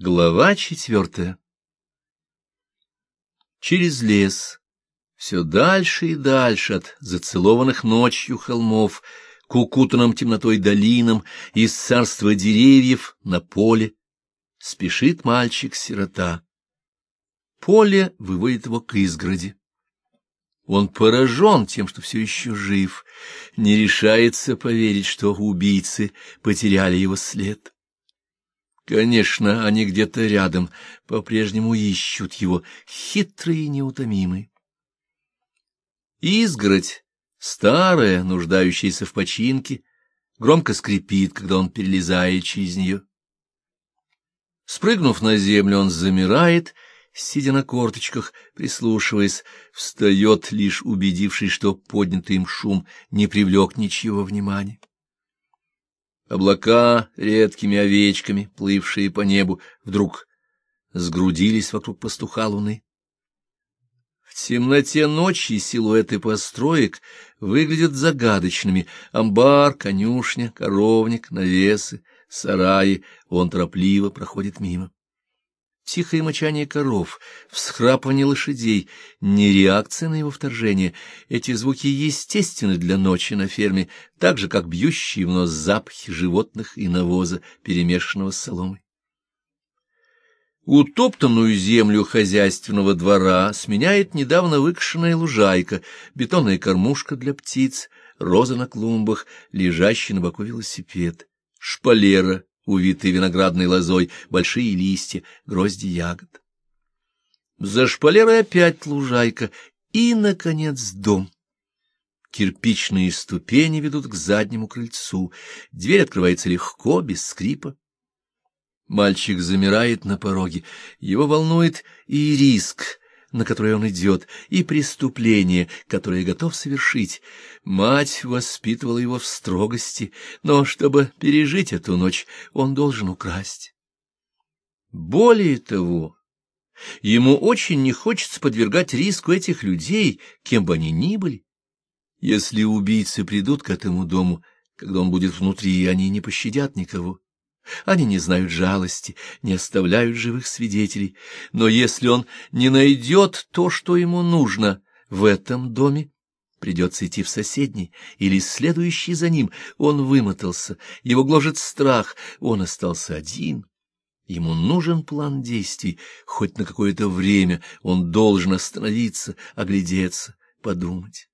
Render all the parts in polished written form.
Глава 4. Через лес, все дальше и дальше от зацелованных ночью холмов, к укутанным темнотой долинам, из царства деревьев на поле, спешит мальчик-сирота. Поле выводит его к изгороди. Он поражен тем, что все еще жив, не решается поверить, что убийцы потеряли его след. Конечно, они где-то рядом, по-прежнему ищут его, хитрые и неутомимые. Изгородь, старая, нуждающаяся в починке, громко скрипит, когда он перелезает через нее. Спрыгнув на землю, он замирает, сидя на корточках, прислушиваясь, встает, лишь убедившись, что поднятый им шум не привлек ничьего внимания. Облака, редкими овечками, плывшие по небу, вдруг сгрудились вокруг пастуха луны. В темноте ночи силуэты построек выглядят загадочными. Амбар, конюшня, коровник, навесы, сараи. Он торопливо проходит мимо. Тихое мычание коров, всхрапывание лошадей, не реакция на его вторжение. Эти звуки естественны для ночи на ферме, так же, как бьющие в нос запахи животных и навоза, перемешанного с соломой. Утоптанную землю хозяйственного двора сменяет недавно выкошенная лужайка, бетонная кормушка для птиц, роза на клумбах, лежащий на боку велосипед, шпалера, увитые виноградной лозой, большие листья, грозди ягод. За шпалерой опять лужайка и, наконец, дом. Кирпичные ступени ведут к заднему крыльцу, дверь открывается легко, без скрипа. Мальчик замирает на пороге, его волнует и риск, на который он идет, и преступление, которое готов совершить. Мать воспитывала его в строгости, но чтобы пережить эту ночь, он должен украсть. Более того, ему очень не хочется подвергать риску этих людей, кем бы они ни были. Если убийцы придут к этому дому, когда он будет внутри, они не пощадят никого. Они не знают жалости, не оставляют живых свидетелей. Но если он не найдет то, что ему нужно в этом доме, придется идти в соседний или следующий за ним. Он вымотался, его гложет страх, он остался один. Ему нужен план действий, хоть на какое-то время он должен остановиться, оглядеться, подумать.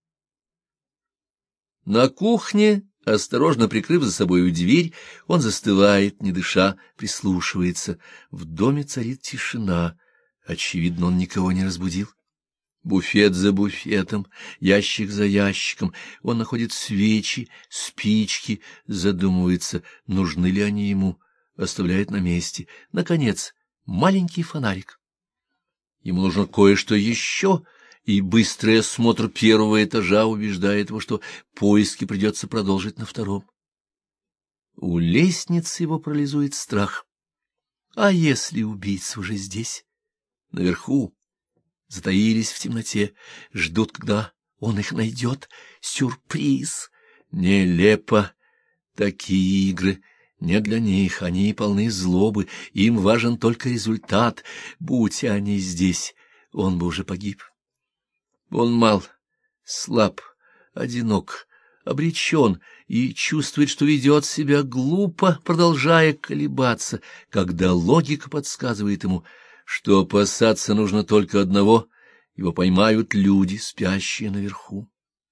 На кухне, осторожно прикрыв за собою дверь, он застывает, не дыша, прислушивается. В доме царит тишина. Очевидно, он никого не разбудил. Буфет за буфетом, ящик за ящиком. Он находит свечи, спички, задумывается, нужны ли они ему, оставляет на месте. Наконец, маленький фонарик. Ему нужно кое-что еще, и быстрый осмотр первого этажа убеждает его, что поиски придется продолжить на втором. У лестницы его парализует страх. А если убийцы уже здесь, наверху, затаились в темноте, ждут, когда он их найдет? Сюрприз! Нелепо! Такие игры не для них, они полны злобы, им важен только результат. Будь они здесь, он бы уже погиб. Он мал, слаб, одинок, обречен и чувствует, что ведет себя глупо, продолжая колебаться, когда логика подсказывает ему, что опасаться нужно только одного — его поймают люди, спящие наверху.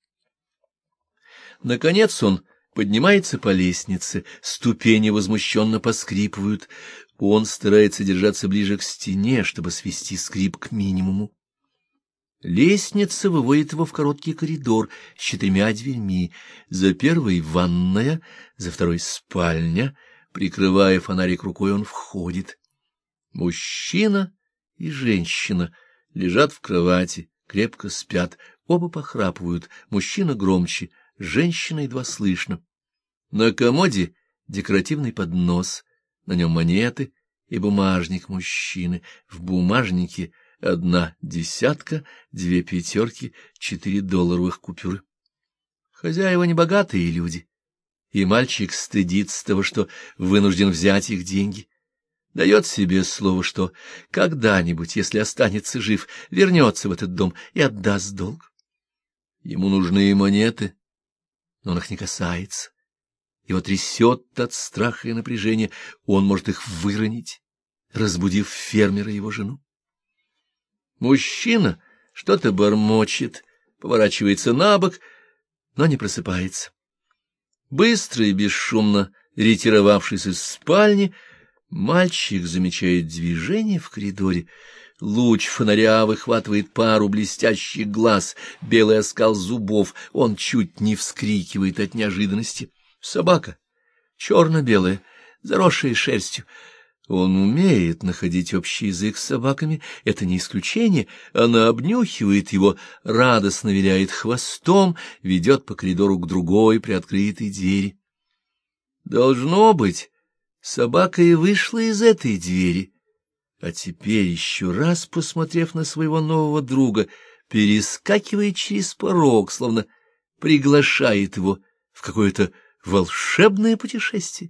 Наконец он поднимается по лестнице, ступени возмущенно поскрипывают. Он старается держаться ближе к стене, чтобы свести скрип к минимуму. Лестница выводит его в короткий коридор с 4 дверьми. За первой — ванная, за второй — спальня. Прикрывая фонарик рукой, он входит. Мужчина и женщина лежат в кровати, крепко спят, оба похрапывают, мужчина громче, женщина едва слышно. На комоде декоративный поднос, на нем монеты и бумажник мужчины. В бумажнике 1 десятка, 2 пятерки, 4 долларовых купюры. Хозяева небогатые люди, и мальчик стыдится того, что вынужден взять их деньги. Дает себе слово, что когда-нибудь, если останется жив, вернется в этот дом и отдаст долг. Ему нужны монеты, но он их не касается. Его трясет от страха и напряжения, он может их выронить, разбудив фермера и его жену. Мужчина что-то бормочет, поворачивается на бок, но не просыпается. Быстро и бесшумно ретировавшись из спальни, мальчик замечает движение в коридоре. Луч фонаря выхватывает пару блестящих глаз, белый оскал зубов. Он чуть не вскрикивает от неожиданности. Собака, черно-белая, заросшая шерстью. Он умеет находить общий язык с собаками, это не исключение. Она обнюхивает его, радостно виляет хвостом, ведет по коридору к другой приоткрытой двери. Должно быть, собака и вышла из этой двери. А теперь, еще раз посмотрев на своего нового друга, перескакивает через порог, словно приглашает его в какое-то волшебное путешествие.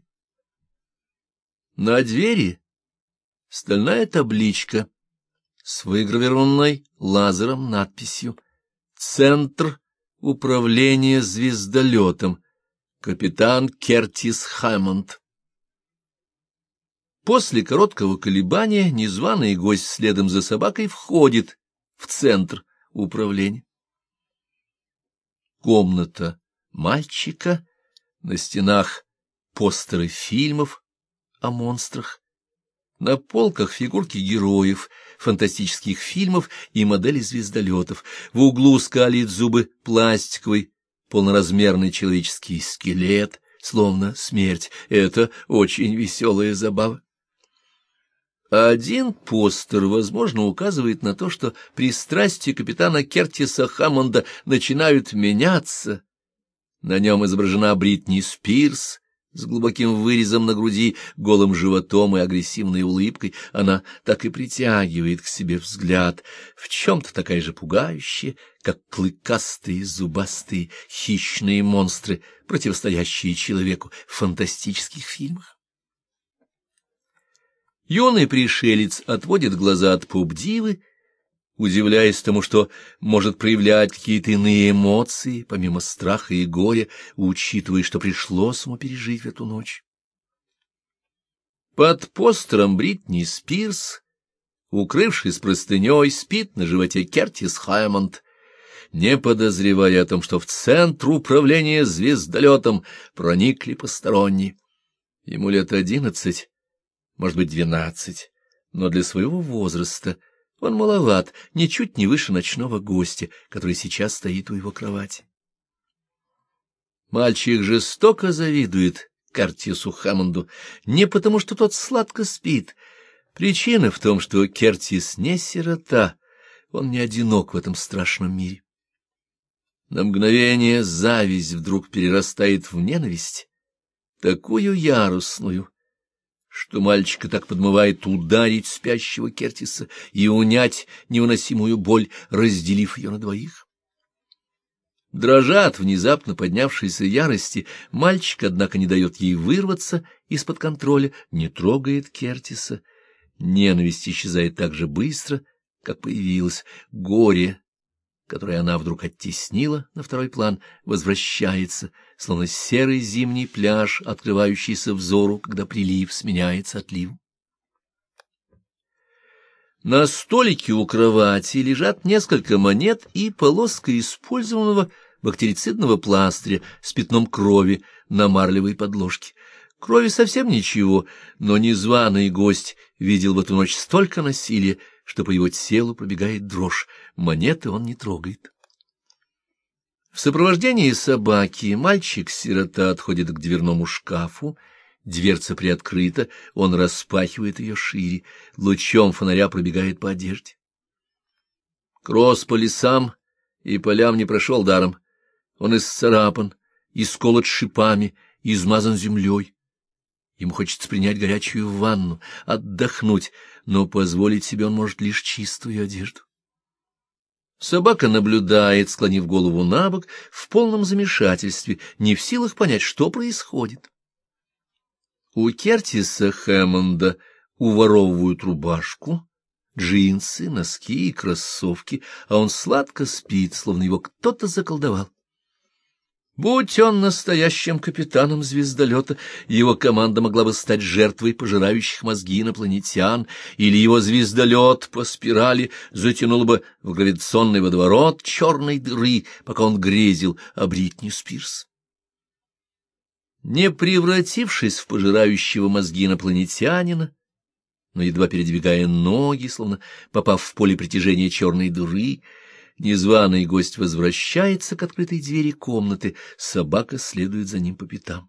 На двери стальная табличка с выгравированной лазером надписью «Центр управления звездолетом. Капитан Кертис Хэммонд». После короткого колебания незваный гость следом за собакой входит в центр управления. Комната мальчика, на стенах постеры фильмов о монстрах, на полках фигурки героев, фантастических фильмов и модели звездолетов, в углу скалит зубы пластиковый, полноразмерный человеческий скелет, словно смерть. Это очень веселая забава. Один постер, возможно, указывает на то, что пристрастия капитана Кертиса Хэммонда начинают меняться. На нем изображена Бритни Спирс с глубоким вырезом на груди, голым животом и агрессивной улыбкой. Она так и притягивает к себе взгляд, в чем-то такая же пугающая, как клыкастые, зубастые, хищные монстры, противостоящие человеку в фантастических фильмах. Юный пришелец отводит глаза от поп-дивы, удивляясь тому, что может проявлять какие-то иные эмоции, помимо страха и горя, учитывая, что пришлось ему пережить в эту ночь. Под постером Бритни Спирс, укрывшись простыней, спит на животе Кертис Хэммонд, не подозревая о том, что в центр управления звездолетом проникли посторонние. Ему лет 11, может быть, 12, но для своего возраста он маловат, ничуть не выше ночного гостя, который сейчас стоит у его кровати. Мальчик жестоко завидует Кертису Хэммонду не потому, что тот сладко спит. Причина в том, что Кертис не сирота, он не одинок в этом страшном мире. На мгновение зависть вдруг перерастает в ненависть, такую яростную, что мальчика так подмывает ударить спящего Кертиса и унять невыносимую боль, разделив ее на двоих. Дрожа от внезапно поднявшейся ярости, мальчик, однако, не дает ей вырваться из-под контроля, не трогает Кертиса. Ненависть исчезает так же быстро, как появилась. Горе, которое она вдруг оттеснила на второй план, возвращается, словно серый зимний пляж, открывающийся взору, когда прилив сменяется отливом. На столике у кровати лежат несколько монет и полоска использованного бактерицидного пластыря с пятном крови на марлевой подложке. Крови совсем ничего, но незваный гость видел в эту ночь столько насилия, что по его телу пробегает дрожь. Монеты он не трогает. В сопровождении собаки мальчик-сирота отходит к дверному шкафу, дверца приоткрыта, он распахивает ее шире, лучом фонаря пробегает по одежде. Кросс по лесам и полям не прошел даром. Он исцарапан, исколот шипами, измазан землей. Ему хочется принять горячую ванну, отдохнуть, но позволить себе он может лишь чистую одежду. Собака наблюдает, склонив голову набок, в полном замешательстве, не в силах понять, что происходит. У Кертиса Хэммонда уворовывают рубашку, джинсы, носки и кроссовки, а он сладко спит, словно его кто-то заколдовал. Будь он настоящим капитаном звездолета, его команда могла бы стать жертвой пожирающих мозги инопланетян, или его звездолет по спирали затянул бы в гравитационный водоворот черной дыры, пока он грезил о Бритни Спирс. Не превратившись в пожирающего мозги инопланетянина, но едва передвигая ноги, словно попав в поле притяжения черной дыры, незваный гость возвращается к открытой двери комнаты, собака следует за ним по пятам.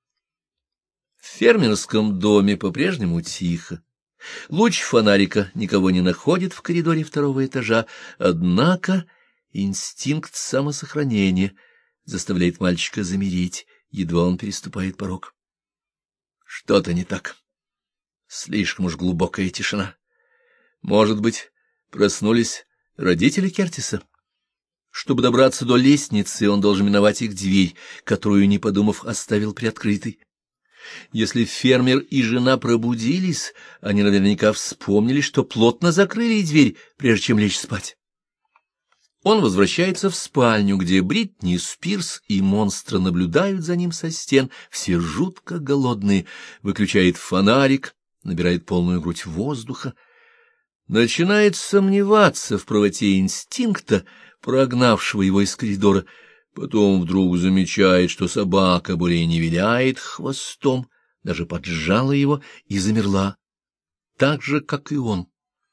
В фермерском доме по-прежнему тихо. Луч фонарика никого не находит в коридоре второго этажа, однако инстинкт самосохранения заставляет мальчика замереть, едва он переступает порог. Что-то не так. Слишком уж глубокая тишина. Может быть, проснулись родители Кертиса? Чтобы добраться до лестницы, он должен миновать их дверь, которую, не подумав, оставил приоткрытой. Если фермер и жена пробудились, они наверняка вспомнили, что плотно закрыли дверь, прежде чем лечь спать. Он возвращается в спальню, где Бритни Спирс и монстра наблюдают за ним со стен, все жутко голодные, выключает фонарик, набирает полную грудь воздуха, начинает сомневаться в правоте инстинкта, прогнавшего его из коридора, потом вдруг замечает, что собака более не виляет хвостом, даже поджала его и замерла, так же, как и он.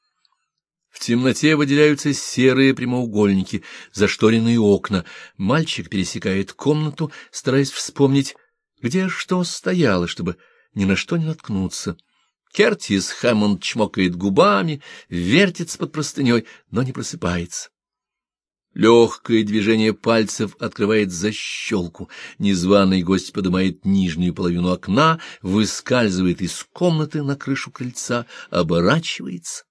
В темноте выделяются серые прямоугольники, зашторенные окна. Мальчик пересекает комнату, стараясь вспомнить, где что стояло, чтобы ни на что не наткнуться. Кертис Хэммонд чмокает губами, вертится под простыней, но не просыпается. Легкое движение пальцев открывает защелку. Незваный гость поднимает нижнюю половину окна, выскальзывает из комнаты на крышу крыльца, оборачивается.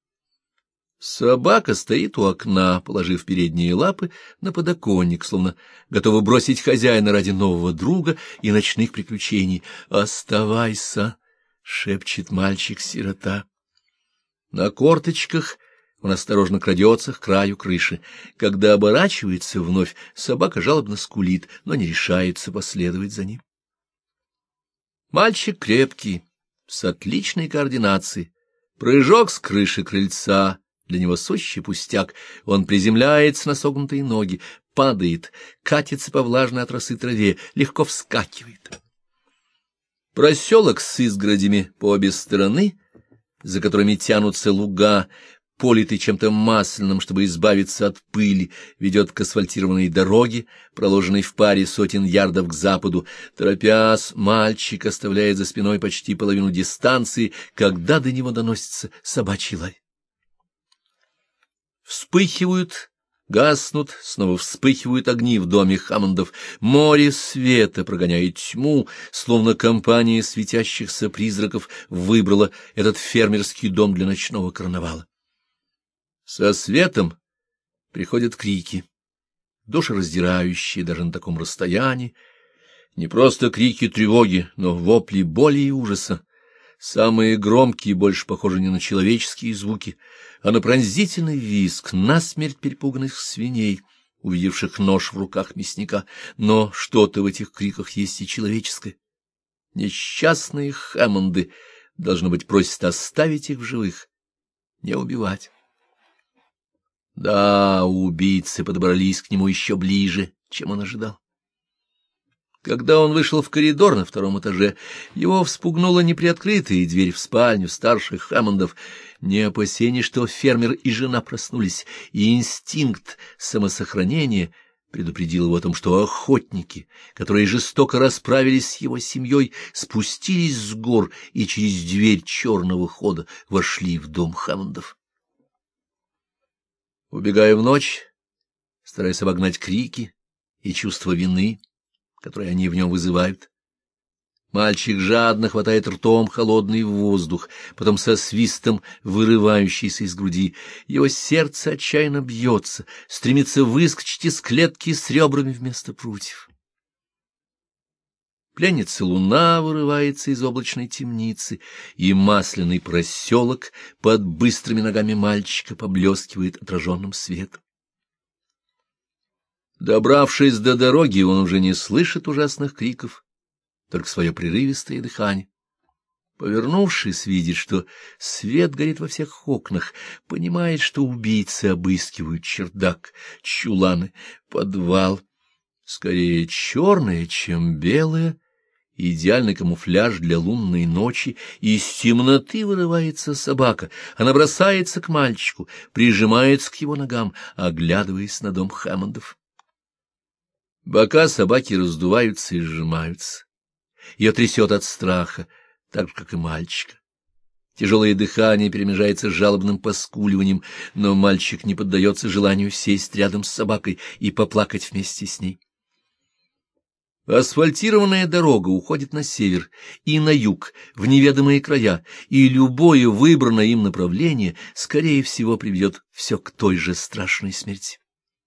Собака стоит у окна, положив передние лапы на подоконник, словно готова бросить хозяина ради нового друга и ночных приключений. «Оставайся!» — шепчет мальчик-сирота. На корточках он осторожно крадется к краю крыши. Когда оборачивается вновь, собака жалобно скулит, но не решается последовать за ним. Мальчик крепкий, с отличной координацией. Прыжок с крыши крыльца для него сущий пустяк. Он приземляется на согнутые ноги, падает, катится по влажной от росы траве, легко вскакивает. Проселок с изгородями по обе стороны, за которыми тянутся луга, политый чем-то масляным, чтобы избавиться от пыли, ведет к асфальтированной дороге, проложенной в паре сотен ярдов к западу. Торопясь, мальчик оставляет за спиной почти половину дистанции, когда до него доносится собачий лай. Вспыхивают, гаснут, снова вспыхивают огни в доме Хаммондов. Море света прогоняет тьму, словно компания светящихся призраков выбрала этот фермерский дом для ночного карнавала. Со светом приходят крики, душераздирающие даже на таком расстоянии, не просто крики тревоги, но вопли боли и ужаса. Самые громкие больше похожи не на человеческие звуки, а на пронзительный визг насмерть перепуганных свиней, увидевших нож в руках мясника. Но что-то в этих криках есть и человеческое. Несчастные Хэммонды, должно быть, просят оставить их в живых, не убивать. Да, убийцы подобрались к нему еще ближе, чем он ожидал. Когда он вышел в коридор на втором этаже, его вспугнула неприоткрытая дверь в спальню старших Хэммондов. Не опасение, что фермер и жена проснулись, и инстинкт самосохранения предупредил его о том, что охотники, которые жестоко расправились с его семьей, спустились с гор и через дверь черного хода вошли в дом Хэммондов. Убегая в ночь, стараясь обогнать крики и чувство вины, которые они в нем вызывают, мальчик жадно хватает ртом холодный воздух, потом со свистом вырывающийся из груди. Его сердце отчаянно бьется, стремится выскочить из клетки с ребрами вместо прутьев. Пленница луна вырывается из облачной темницы, и масляный проселок под быстрыми ногами мальчика поблескивает отраженным светом. Добравшись до дороги, он уже не слышит ужасных криков, только свое прерывистое дыхание. Повернувшись, видит, что свет горит во всех окнах, понимает, что убийцы обыскивают чердак, чуланы, подвал. Скорее черное, чем белое, идеальный камуфляж для лунной ночи, и из темноты вырывается собака. Она бросается к мальчику, прижимается к его ногам, оглядываясь на дом Хэммондов. Бока собаки раздуваются и сжимаются. Ее трясет от страха, так же, как и мальчика. Тяжелое дыхание перемежается с жалобным поскуливанием, но мальчик не поддается желанию сесть рядом с собакой и поплакать вместе с ней. Асфальтированная дорога уходит на север и на юг, в неведомые края, и любое выбранное им направление, скорее всего, приведет все к той же страшной смерти.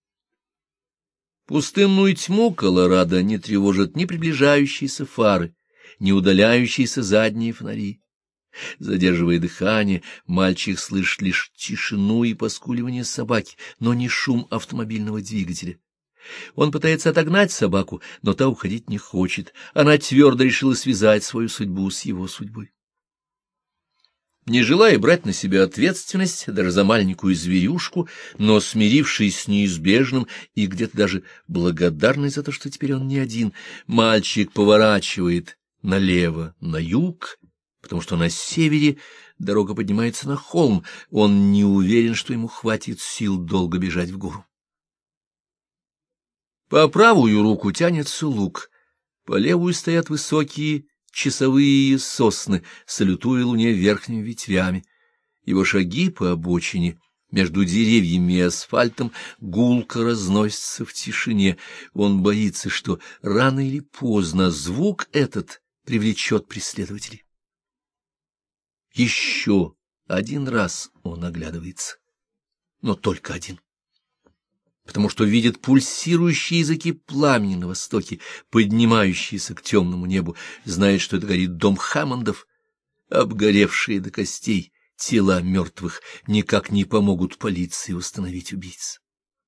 Пустынную тьму Колорадо не тревожат ни приближающиеся фары, ни удаляющиеся задние фонари. Задерживая дыхание, мальчик слышит лишь тишину и поскуливание собаки, но не шум автомобильного двигателя. Он пытается отогнать собаку, но та уходить не хочет. Она твердо решила связать свою судьбу с его судьбой. Не желая брать на себя ответственность даже за маленькую зверюшку, но смирившись с неизбежным и где-то даже благодарный за то, что теперь он не один, мальчик поворачивает налево, на юг, потому что на севере дорога поднимается на холм. Он не уверен, что ему хватит сил долго бежать в гору. По правую руку тянется луг, по левую стоят высокие часовые сосны, салютуя луне верхними ветвями. Его шаги по обочине между деревьями и асфальтом гулко разносятся в тишине. Он боится, что рано или поздно звук этот привлечет преследователей. Еще один раз он оглядывается, но только один, потому что видит пульсирующие языки пламени на востоке, поднимающиеся к темному небу, знает, что это горит дом Хэммондов. Обгоревшие до костей тела мертвых никак не помогут полиции установить убийц.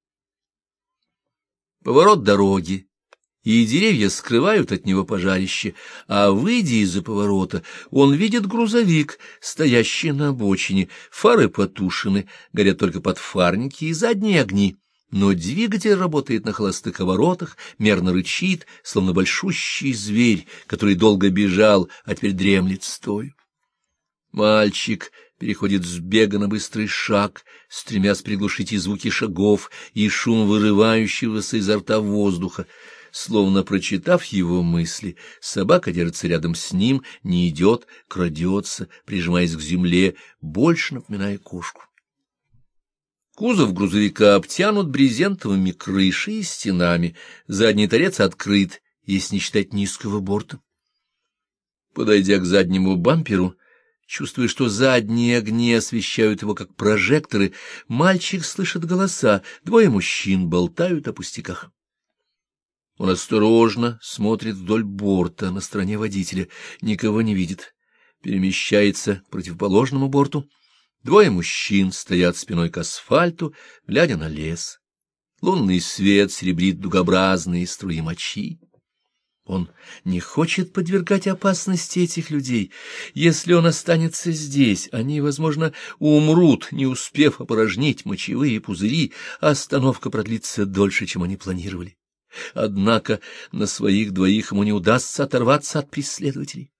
Поворот дороги, и деревья скрывают от него пожарище, а, выйдя из-за поворота, он видит грузовик, стоящий на обочине, фары потушены, горят только подфарники и задние огни. Но двигатель работает на холостых оборотах, мерно рычит, словно большущий зверь, который долго бежал, а теперь дремлет стоя. Мальчик переходит с бега на быстрый шаг, стремясь приглушить и звуки шагов, и шум вырывающегося изо рта воздуха. Словно прочитав его мысли, собака держится рядом с ним, не идет, крадется, прижимаясь к земле, больше напоминая кошку. Кузов грузовика обтянут брезентовыми крышей и стенами, задний торец открыт, если не считать низкого борта. Подойдя к заднему бамперу, чувствуя, что задние огни освещают его как прожекторы, мальчик слышит голоса, двое мужчин болтают о пустяках. Он осторожно смотрит вдоль борта на стороне водителя, никого не видит, перемещается к противоположному борту. Двое мужчин стоят спиной к асфальту, глядя на лес. Лунный свет серебрит дугообразные струи мочи. Он не хочет подвергать опасности этих людей. Если он останется здесь, они, возможно, умрут, не успев опорожнить мочевые пузыри, а остановка продлится дольше, чем они планировали. Однако на своих двоих ему не удастся оторваться от преследователей.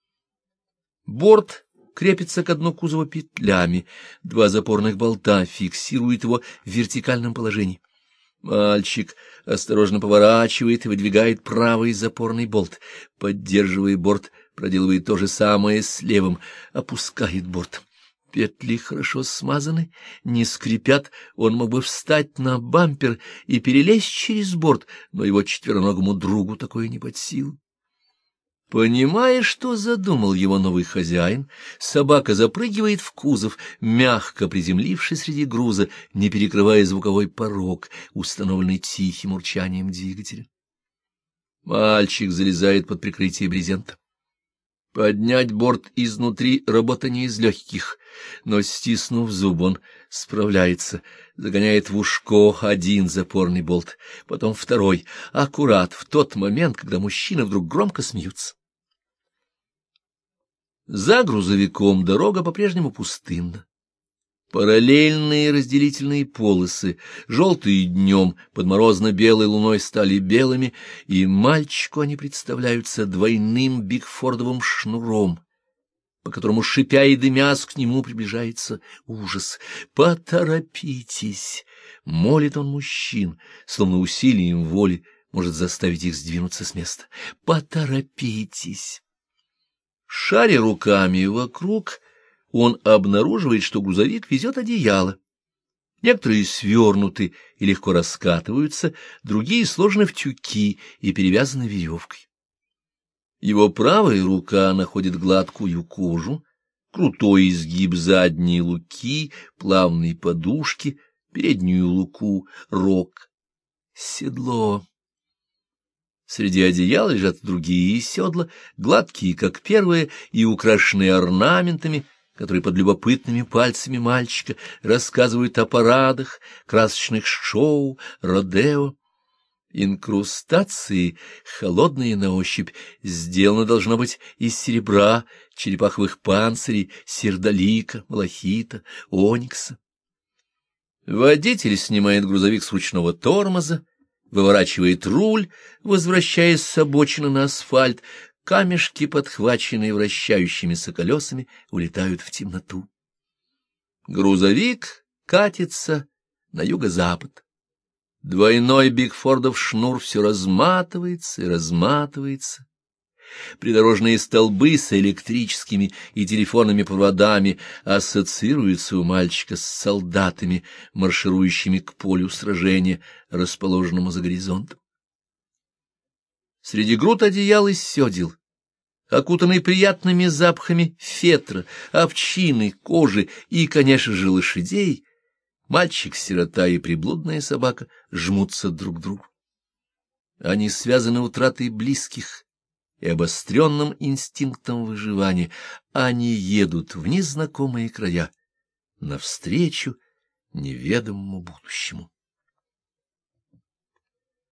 Борт крепится к дну кузова петлями, два запорных болта фиксируют его в вертикальном положении. Мальчик осторожно поворачивает и выдвигает правый запорный болт, поддерживая борт, проделывает то же самое с левым, опускает борт. Петли хорошо смазаны, не скрипят, он мог бы встать на бампер и перелезть через борт, но его четвероногому другу такое не под силу. Понимая, что задумал его новый хозяин, собака запрыгивает в кузов, мягко приземлившись среди груза, не перекрывая звуковой порог, установленный тихим урчанием двигателя. Мальчик залезает под прикрытие брезента. Поднять борт изнутри — работа не из легких, но, стиснув зуб, он справляется, загоняет в ушко один запорный болт, потом второй, аккурат в тот момент, когда мужчины вдруг громко смеются. За грузовиком дорога по-прежнему пустынна. Параллельные разделительные полосы, желтые днем, под морозно-белой луной стали белыми, и мальчику они представляются двойным бигфордовым шнуром, по которому, шипя и дымясь, к нему приближается ужас. «Поторопитесь!» — молит он мужчин, словно усилием воли может заставить их сдвинуться с места. «Поторопитесь!» Шаря руками вокруг, он обнаруживает, что грузовик везет одеяло. Некоторые свернуты и легко раскатываются, другие сложены в тюки и перевязаны веревкой. Его правая рука находит гладкую кожу, крутой изгиб задней луки, плавные подушки, переднюю луку, рог, седло. Среди одеял лежат другие седла, гладкие, как первые, и украшенные орнаментами, которые под любопытными пальцами мальчика рассказывают о парадах, красочных шоу, родео. Инкрустации, холодные на ощупь, сделаны должно быть из серебра, черепаховых панцирей, сердолика, малахита, оникса. Водитель снимает грузовик с ручного тормоза, выворачивает руль, возвращаясь с обочины на асфальт. Камешки, подхваченные вращающимися колесами, улетают в темноту. Грузовик катится на юго-запад. Двойной бигфордов шнур все разматывается и разматывается. Придорожные столбы с электрическими и телефонными проводами ассоциируются у мальчика с солдатами, марширующими к полю сражения, расположенному за горизонтом. Среди груд одеял и сёдел, окутанный приятными запахами фетра, овчины, кожи и, конечно же, лошадей, мальчик-сирота и приблудная собака жмутся друг к другу. Они связаны утратой близких и обостренным инстинктом выживания. Они едут в незнакомые края, навстречу неведомому будущему.